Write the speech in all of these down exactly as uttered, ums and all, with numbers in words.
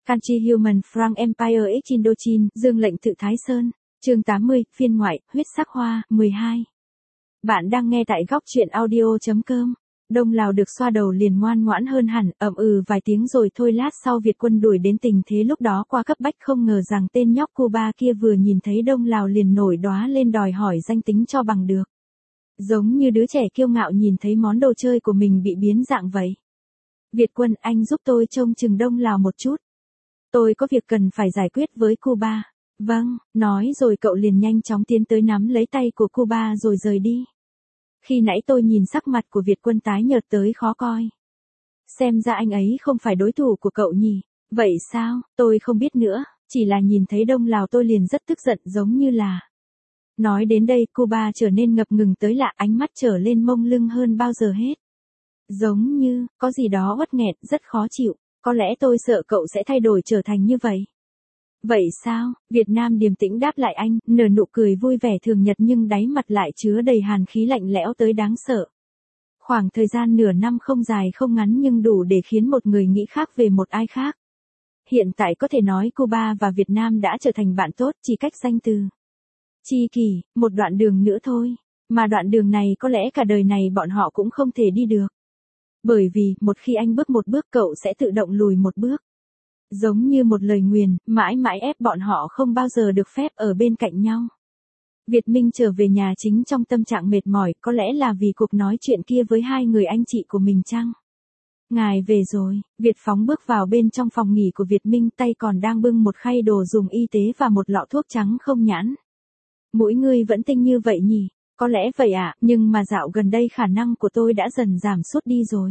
Country Human Frank Empire X Indochine, Dương lệnh tự Thái Sơn. Chương tám mươi, phiên ngoại, huyết sắc hoa, mười hai. Bạn đang nghe tại góc truyện audio.com. Đông Lào được xoa đầu liền ngoan ngoãn hơn hẳn, ậm ừ vài tiếng rồi thôi lát sau Việt quân đuổi đến tình thế lúc đó qua cấp bách, không ngờ rằng tên nhóc Cuba kia vừa nhìn thấy Đông Lào liền nổi đóa lên đòi hỏi danh tính cho bằng được. Giống như đứa trẻ kiêu ngạo nhìn thấy món đồ chơi của mình bị biến dạng vậy. Việt quân, anh giúp tôi trông chừng Đông Lào một chút. Tôi có việc cần phải giải quyết với Cuba. Vâng, nói rồi cậu liền nhanh chóng tiến tới nắm lấy tay của Cuba rồi rời đi. Khi nãy tôi nhìn sắc mặt của Việt quân tái nhợt tới khó coi. Xem ra anh ấy không phải đối thủ của cậu nhỉ. Vậy sao, tôi không biết nữa, chỉ là nhìn thấy Đông Lào tôi liền rất tức giận giống như là... Nói đến đây Cuba trở nên ngập ngừng tới lạ, ánh mắt trở lên mông lưng hơn bao giờ hết. Giống như, có gì đó uất nghẹt, rất khó chịu, có lẽ tôi sợ cậu sẽ thay đổi trở thành như vậy. Vậy sao, Việt Nam điềm tĩnh đáp lại anh, nở nụ cười vui vẻ thường nhật nhưng đáy mặt lại chứa đầy hàn khí lạnh lẽo tới đáng sợ. Khoảng thời gian nửa năm không dài không ngắn nhưng đủ để khiến một người nghĩ khác về một ai khác. Hiện tại có thể nói Cuba và Việt Nam đã trở thành bạn tốt, chỉ cách danh từ. Chi kỷ, một đoạn đường nữa thôi, mà đoạn đường này có lẽ cả đời này bọn họ cũng không thể đi được. Bởi vì, một khi anh bước một bước cậu sẽ tự động lùi một bước. Giống như một lời nguyền, mãi mãi ép bọn họ không bao giờ được phép ở bên cạnh nhau. Việt Minh trở về nhà chính trong tâm trạng mệt mỏi, có lẽ là vì cuộc nói chuyện kia với hai người anh chị của mình chăng? Ngài về rồi, Việt Phóng bước vào bên trong phòng nghỉ của Việt Minh, tay còn đang bưng một khay đồ dùng y tế và một lọ thuốc trắng không nhãn. Mũi ngươi vẫn tinh như vậy nhỉ? Có lẽ vậy ạ, à, nhưng mà dạo gần đây khả năng của tôi đã dần giảm sút đi rồi.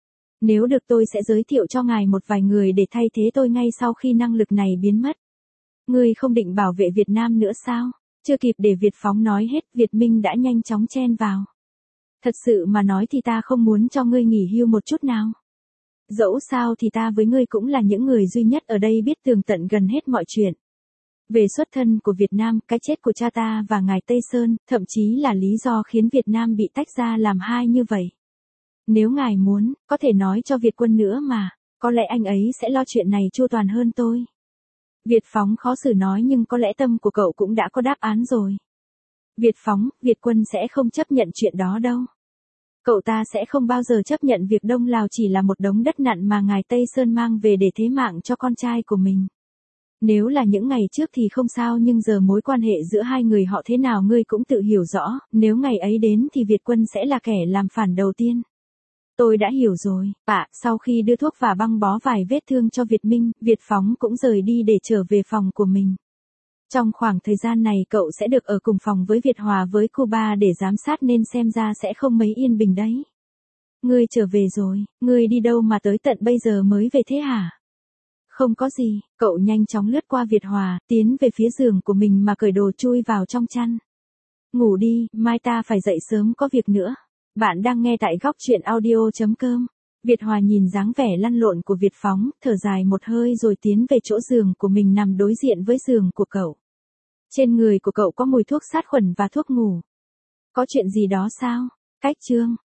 Nếu được tôi sẽ giới thiệu cho ngài một vài người để thay thế tôi ngay sau khi năng lực này biến mất. Ngươi không định bảo vệ Việt Nam nữa sao? Chưa kịp để Việt Phóng nói hết, Việt Minh đã nhanh chóng chen vào. Thật sự mà nói thì ta không muốn cho ngươi nghỉ hưu một chút nào. Dẫu sao thì ta với ngươi cũng là những người duy nhất ở đây biết tường tận gần hết mọi chuyện. Về xuất thân của Việt Nam, cái chết của cha ta và ngài Tây Sơn, thậm chí là lý do khiến Việt Nam bị tách ra làm hai như vậy. Nếu ngài muốn, có thể nói cho Việt quân nữa mà, có lẽ anh ấy sẽ lo chuyện này chu toàn hơn tôi. Việt Phóng khó xử nói nhưng có lẽ tâm của cậu cũng đã có đáp án rồi. Việt Phóng, Việt quân sẽ không chấp nhận chuyện đó đâu. Cậu ta sẽ không bao giờ chấp nhận việc Đông Lào chỉ là một đống đất nặn mà ngài Tây Sơn mang về để thế mạng cho con trai của mình. Nếu là những ngày trước thì không sao nhưng giờ mối quan hệ giữa hai người họ thế nào ngươi cũng tự hiểu rõ, nếu ngày ấy đến thì Việt quân sẽ là kẻ làm phản đầu tiên. Tôi đã hiểu rồi, ạ, sau khi đưa thuốc và băng bó vài vết thương cho Việt Minh, Việt Phóng cũng rời đi để trở về phòng của mình. Trong khoảng thời gian này cậu sẽ được ở cùng phòng với Việt Hòa với Cuba để giám sát nên xem ra sẽ không mấy yên bình đấy. Ngươi trở về rồi, ngươi đi đâu mà tới tận bây giờ mới về thế hả? Không có gì, cậu nhanh chóng lướt qua Việt Hòa, tiến về phía giường của mình mà cởi đồ chui vào trong chăn. Ngủ đi, mai ta phải dậy sớm có việc nữa. Bạn đang nghe tại góc truyện audio.com. Việt Hòa nhìn dáng vẻ lăn lộn của Việt Phóng, thở dài một hơi rồi tiến về chỗ giường của mình nằm đối diện với giường của cậu. Trên người của cậu có mùi thuốc sát khuẩn và thuốc ngủ. Có chuyện gì đó sao? Cách chương.